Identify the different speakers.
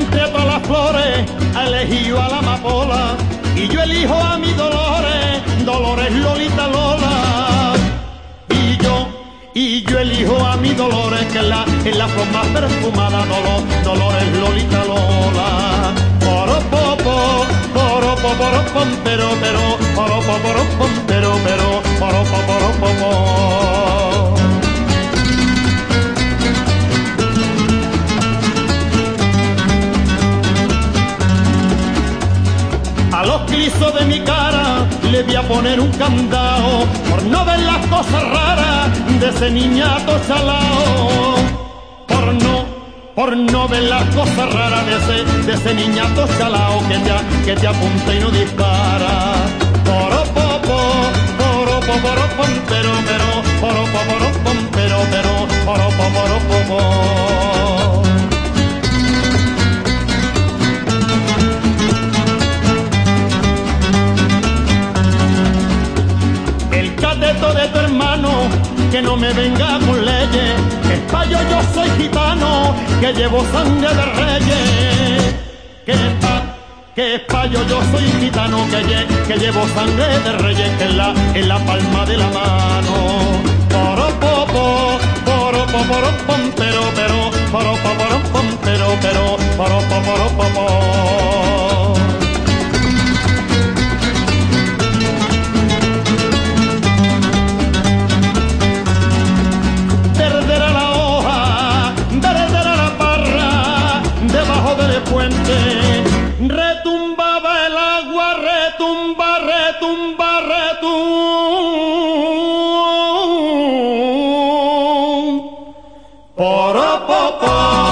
Speaker 1: entre todas las flores ha elegido a la amapola y yo elijo a mi Dolores, Dolores Lolita Lola. Y yo elijo a mi Dolores, que es la flor más perfumada, Dolores Lolita Lola. Poropopo, poropoporopom, pero, poropoporopom, pero, poropoporopopo. A los clisos de mi cara le voy a poner un candado por no ver las cosas raras de ese niñato chalao. Por no ver las cosas raras de ese niñato chalao que te apunta y no dispara. Poropopo, poropoporopom, pero, poropoporopom, pero, poropoporopopo. De tu hermano, que no me venga con leyes, que espayo yo soy gitano, que llevo sangre de reyes, que espayo yo soy gitano, que llevo sangre de reyes, que en la palma de la mano. Poropopo, poropoporopom, pero, poropoporopom, pero, poropoporopopo. Puente, retumbaba el agua, retumba, retumba, retumba. Poropopo.